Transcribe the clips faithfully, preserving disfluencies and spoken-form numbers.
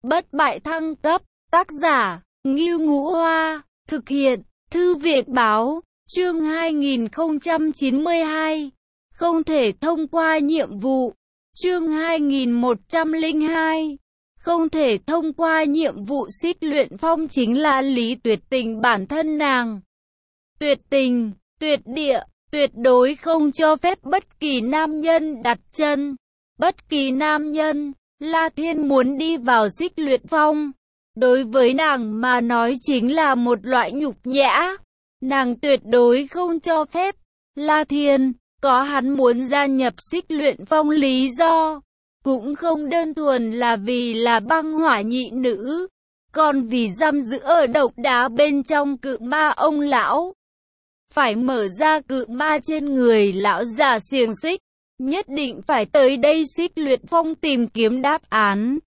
Bất bại thăng cấp, tác giả, Ngưu Ngũ Hoa, thực hiện, Thư viện Báo, chương hai nghìn không trăm chín mươi hai, không thể thông qua nhiệm vụ, chương hai nghìn một trăm lẻ hai, không thể thông qua nhiệm vụ. Xích Luyện Phong chính là Lý Tuyệt Tình bản thân nàng. Tuyệt tình, tuyệt địa, tuyệt đối không cho phép bất kỳ nam nhân đặt chân. Bất kỳ nam nhân, La Thiên muốn đi vào Xích Luyện Phong, đối với nàng mà nói chính là một loại nhục nhã. Nàng tuyệt đối không cho phép. La Thiên, có hắn muốn gia nhập Xích Luyện Phong lý do, cũng không đơn thuần là vì là băng hỏa nhị nữ, còn vì giam giữ ở độc đá bên trong cự ma ông lão. Phải mở ra cự ma trên người lão già xiềng xích, nhất định phải tới đây Xích Luyện Phong tìm kiếm đáp án.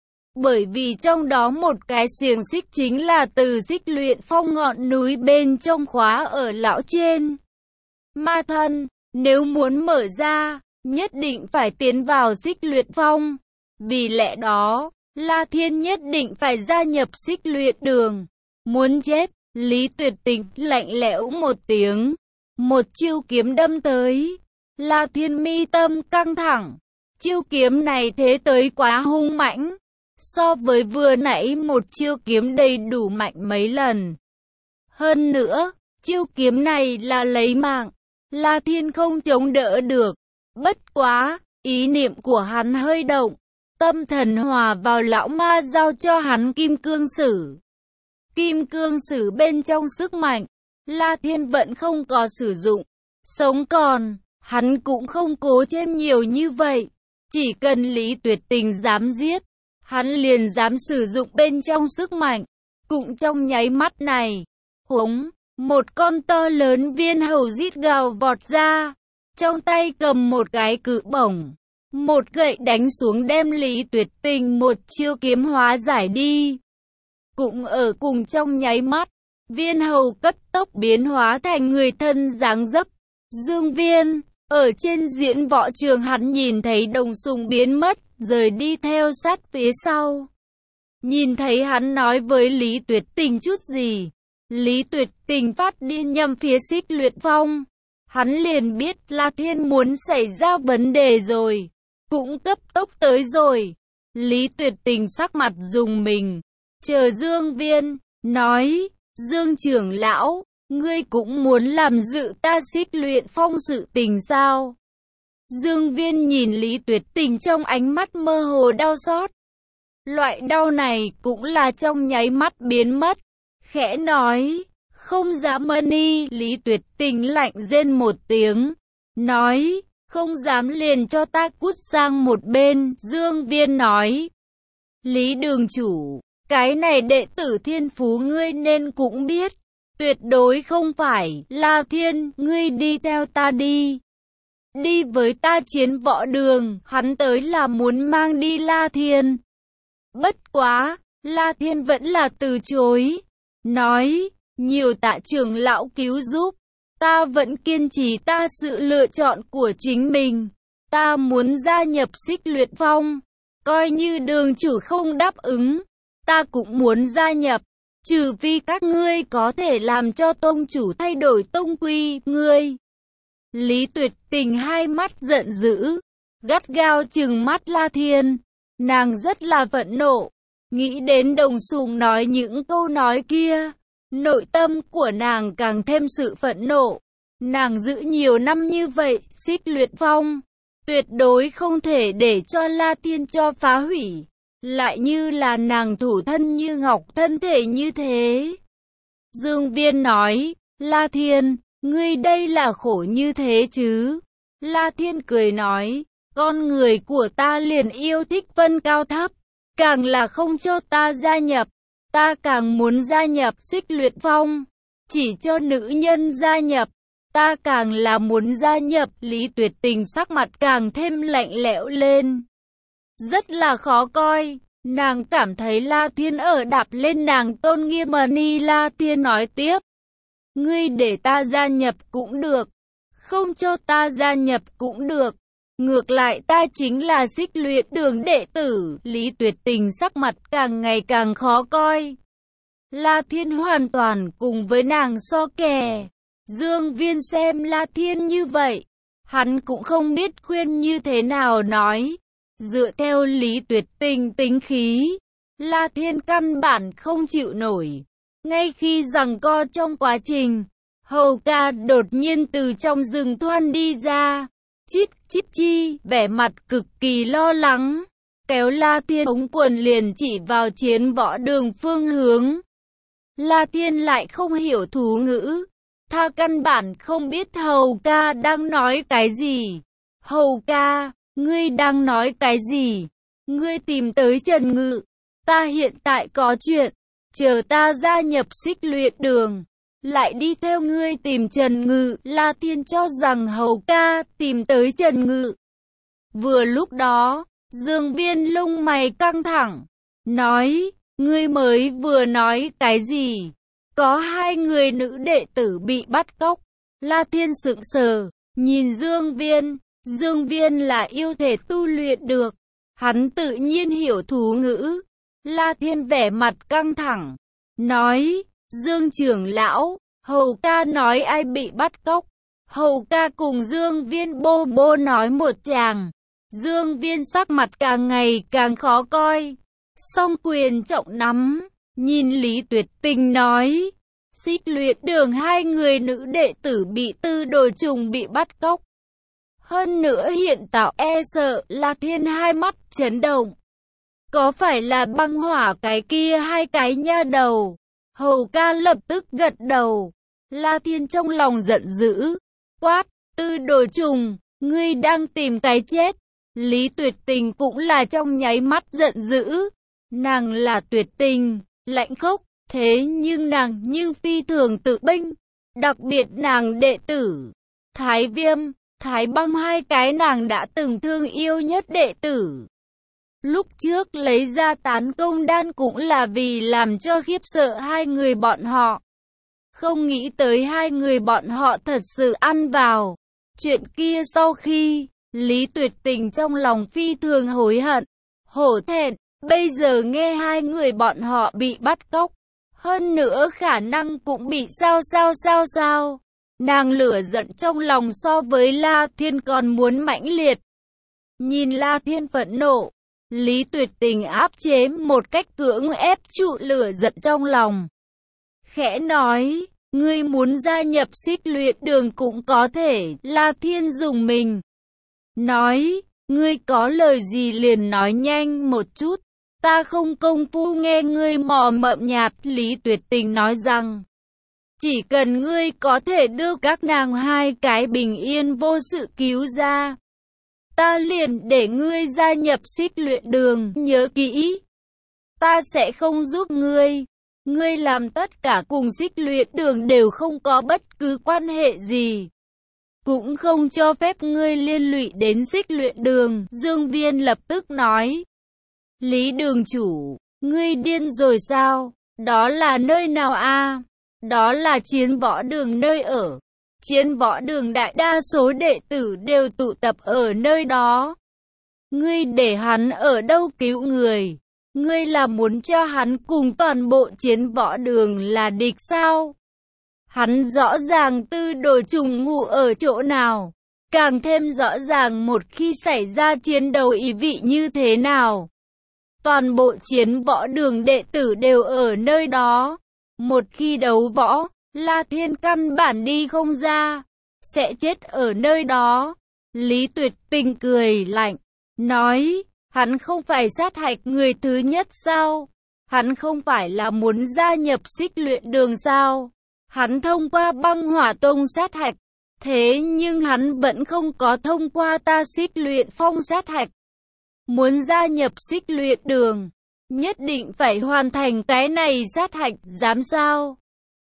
Bởi vì trong đó một cái xiềng xích chính là từ Xích Luyện Phong ngọn núi bên trong khóa ở lão trên ma thân, nếu muốn mở ra, nhất định phải tiến vào Xích Luyện Phong. Vì lẽ đó, La Thiên nhất định phải gia nhập Xích Luyện Đường. Muốn chết, Lý Tuyệt Tình lạnh lẽo một tiếng, một chiêu kiếm đâm tới. La Thiên mi tâm căng thẳng, chiêu kiếm này thế tới quá hung mãnh, so với vừa nãy một chiêu kiếm đầy đủ mạnh mấy lần. Hơn nữa, chiêu kiếm này là lấy mạng, La Thiên không chống đỡ được. Bất quá, ý niệm của hắn hơi động, tâm thần hòa vào lão ma giao cho hắn kim cương sử. Kim cương sử bên trong sức mạnh, La Thiên vẫn không có sử dụng. Sống còn, hắn cũng không cố thêm nhiều như vậy. Chỉ cần Lý Tuyệt Tình dám giết, hắn liền dám sử dụng bên trong sức mạnh. Cũng trong nháy mắt này, húng, một con to lớn viên hầu rít gào vọt ra, trong tay cầm một cái cự bổng, một gậy đánh xuống đem Lý Tuyệt Tình một chiêu kiếm hóa giải đi. Cũng ở cùng trong nháy mắt, viên hầu cấp tốc biến hóa thành người thân dáng dấp. Dương Viên, ở trên diễn võ trường hắn nhìn thấy Đồng Sùng biến mất, rời đi theo sát phía sau. Nhìn thấy hắn nói với Lý Tuyệt Tình chút gì, Lý Tuyệt Tình phát điên nhằm phía Xích Luyện Phong. Hắn liền biết La Thiên muốn xảy ra vấn đề rồi, cũng cấp tốc tới rồi. Lý Tuyệt Tình sắc mặt rùng mình, chờ Dương Viên, nói, Dương trưởng lão, ngươi cũng muốn làm dự ta Xích Luyện Phong sự tình sao? Dương Viên nhìn Lý Tuyệt Tình trong ánh mắt mơ hồ đau xót. Loại đau này cũng là trong nháy mắt biến mất, khẽ nói, không dám ân y. Lý Tuyệt Tình lạnh rên một tiếng, nói, không dám liền cho ta cút sang một bên. Dương Viên nói, Lý đường chủ, cái này đệ tử thiên phú ngươi nên cũng biết, tuyệt đối không phải. La Thiên, ngươi đi theo ta đi. Đi với ta chiến võ đường. Hắn tới là muốn mang đi La Thiên. Bất quá, La Thiên vẫn là từ chối, nói, nhiều tạ trưởng lão cứu giúp, ta vẫn kiên trì ta sự lựa chọn của chính mình. Ta muốn gia nhập Xích Luyện Phong, coi như đường chủ không đáp ứng, ta cũng muốn gia nhập, trừ phi các ngươi có thể làm cho tông chủ thay đổi tông quy. Ngươi. Lý Tuyệt Tình hai mắt giận dữ, gắt gao trừng mắt La Thiên. Nàng rất là phẫn nộ, nghĩ đến Đồng Sùng nói những câu nói kia, nội tâm của nàng càng thêm sự phẫn nộ. Nàng giữ nhiều năm như vậy, Xích Luyện Phong, tuyệt đối không thể để cho La Thiên cho phá hủy. Lại như là nàng thủ thân như ngọc thân thể như thế. Dương Viên nói, La Thiên, ngươi đây là khổ như thế chứ? La Thiên cười nói, con người của ta liền yêu thích phân cao thấp, càng là không cho ta gia nhập, ta càng muốn gia nhập Xích Luyện Phong, chỉ cho nữ nhân gia nhập, ta càng là muốn gia nhập. Lý Tuyệt Tình sắc mặt càng thêm lạnh lẽo lên, rất là khó coi. Nàng cảm thấy La Thiên ở đạp lên nàng tôn nghiêm mà ni. La Thiên nói tiếp, ngươi để ta gia nhập cũng được, không cho ta gia nhập cũng được, Ngược lại ta chính là Xích Luyện Đường đệ tử. Lý Tuyệt Tình sắc mặt càng ngày càng khó coi. La Thiên hoàn toàn cùng với nàng so kè. Dương Viên xem La Thiên như vậy, hắn cũng không biết khuyên như thế nào nói. Dựa theo Lý Tuyệt Tình tính khí, La Thiên căn bản không chịu nổi. Ngay khi giằng co trong quá trình, Hầu ca đột nhiên từ trong rừng thoăn đi ra. Chít chít chi, vẻ mặt cực kỳ lo lắng, kéo La Thiên ống quần liền chỉ vào Chiến Võ Đường phương hướng. La Thiên lại không hiểu thú ngữ, tha căn bản không biết Hầu ca đang nói cái gì. Hầu ca, ngươi đang nói cái gì? Ngươi tìm tới Trần Ngự, ta hiện tại có chuyện, chờ ta gia nhập Xích Luyện Đường, lại đi theo ngươi tìm Trần Ngự. La Thiên cho rằng Hầu ca tìm tới Trần Ngự. Vừa lúc đó, Dương Viên lông mày căng thẳng, nói, ngươi mới vừa nói cái gì? Có hai người nữ đệ tử bị bắt cóc. La Thiên sững sờ, nhìn Dương Viên. Dương Viên là yêu thể tu luyện được, hắn tự nhiên hiểu thú ngữ. La Thiên vẻ mặt căng thẳng, nói, Dương trưởng lão, Hầu ca nói ai bị bắt cóc. Hầu ca cùng Dương Viên bô bô nói một tràng. Dương Viên sắc mặt càng ngày càng khó coi, song quyền trọng nắm, nhìn Lý Tuyệt Tình nói, Xích Luyện Đường hai người nữ đệ tử bị Tư Đồ Trùng bị bắt cóc. Hơn nữa hiện tạo e sợ. La Thiên hai mắt chấn động. Có phải là băng hỏa cái kia hai cái nha đầu? Hầu ca lập tức gật đầu. La Thiên trong lòng giận dữ, quát, Tư Đồ Trùng, ngươi đang tìm cái chết. Lý Tuyệt Tình cũng là trong nháy mắt giận dữ. Nàng là Tuyệt Tình, lãnh khốc, thế nhưng nàng nhưng phi thường tự bênh. Đặc biệt nàng đệ tử Thái Viêm, Thái Băng hai cái nàng đã từng thương yêu nhất đệ tử. Lúc trước lấy ra tán công đan cũng là vì làm cho khiếp sợ hai người bọn họ. Không nghĩ tới hai người bọn họ thật sự ăn vào. Chuyện kia sau khi, Lý Tuyệt Tình trong lòng phi thường hối hận, hổ thẹn, bây giờ nghe hai người bọn họ bị bắt cóc. Hơn nữa khả năng cũng bị sao sao sao sao. Nàng lửa giận trong lòng so với La Thiên còn muốn mãnh liệt. Nhìn La Thiên phẫn nộ, Lý Tuyệt Tình áp chế một cách cưỡng ép trụ lửa giận trong lòng. Khẽ nói, ngươi muốn gia nhập Xích Luyện Đường cũng có thể. La Thiên dùng mình. Nói, ngươi có lời gì liền nói nhanh một chút. Ta không công phu nghe ngươi mò mậm nhạt. Lý Tuyệt Tình nói rằng, chỉ cần ngươi có thể đưa các nàng hai cái bình yên vô sự cứu ra, ta liền để ngươi gia nhập Xích Luyện Đường. Nhớ kỹ, ta sẽ không giúp ngươi. Ngươi làm tất cả cùng Xích Luyện Đường đều không có bất cứ quan hệ gì, cũng không cho phép ngươi liên lụy đến Xích Luyện Đường. Dương Viên lập tức nói, Lý đường chủ, ngươi điên rồi sao? Đó là nơi nào a? À? Đó là Chiến Võ Đường nơi ở. Chiến Võ Đường đại đa số đệ tử đều tụ tập ở nơi đó. Ngươi để hắn ở đâu cứu người? Ngươi là muốn cho hắn cùng toàn bộ Chiến Võ Đường là địch sao? Hắn rõ ràng Tư Đồ Trùng ngủ ở chỗ nào, càng thêm rõ ràng một khi xảy ra chiến đấu ý vị như thế nào. Toàn bộ Chiến Võ Đường đệ tử đều ở nơi đó. Một khi đấu võ, La Thiên căn bản đi không ra, sẽ chết ở nơi đó. Lý Tuyệt Tình cười lạnh, nói, hắn không phải sát hạch người thứ nhất sao? Hắn không phải là muốn gia nhập Xích Luyện Đường sao? Hắn thông qua Băng Hỏa Tông sát hạch, thế nhưng hắn vẫn không có thông qua ta Xích Luyện Phong sát hạch. Muốn gia nhập Xích Luyện Đường, nhất định phải hoàn thành cái này sát hạch, dám sao?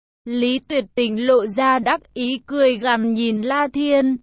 Lý Tuyệt Tình lộ ra đắc ý cười gằn nhìn La Thiên.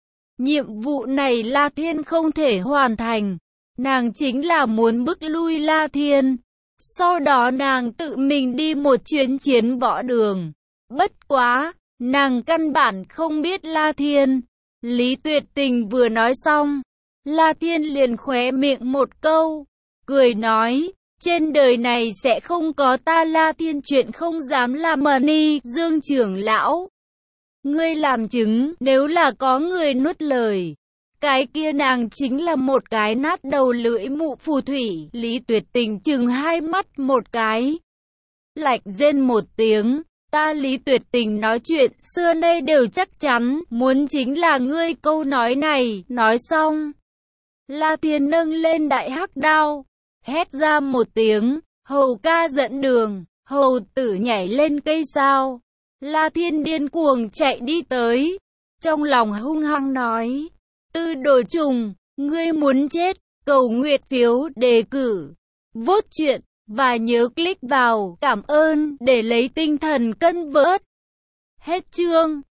Nhiệm vụ này La Thiên không thể hoàn thành. Nàng chính là muốn bức lui La Thiên. Sau đó nàng tự mình đi một chuyến Chiến Võ Đường. Bất quá, nàng căn bản không biết La Thiên. Lý Tuyệt Tình vừa nói xong, La Thiên liền khóe miệng một câu, cười nói, trên đời này sẽ không có ta La Thiên chuyện không dám làm mà ni, Dương trưởng lão. Ngươi làm chứng, nếu là có người nuốt lời, cái kia nàng chính là một cái nát đầu lưỡi mụ phù thủy. Lý Tuyệt Tình chừng hai mắt một cái, lạnh rên một tiếng, ta Lý Tuyệt Tình nói chuyện xưa nay đều chắc chắn, muốn chính là ngươi câu nói này. Nói xong, La Thiên nâng lên đại hắc đao, hét ra một tiếng, hầu ca dẫn đường. Hầu tử nhảy lên cây sao. La Thiên điên cuồng chạy đi tới, trong lòng hung hăng nói, Tư Đồ Trùng, ngươi muốn chết, cầu nguyện phiếu đề cử, vote chuyện, và nhớ click vào cảm ơn để lấy tinh thần cân vớt. Hết chương.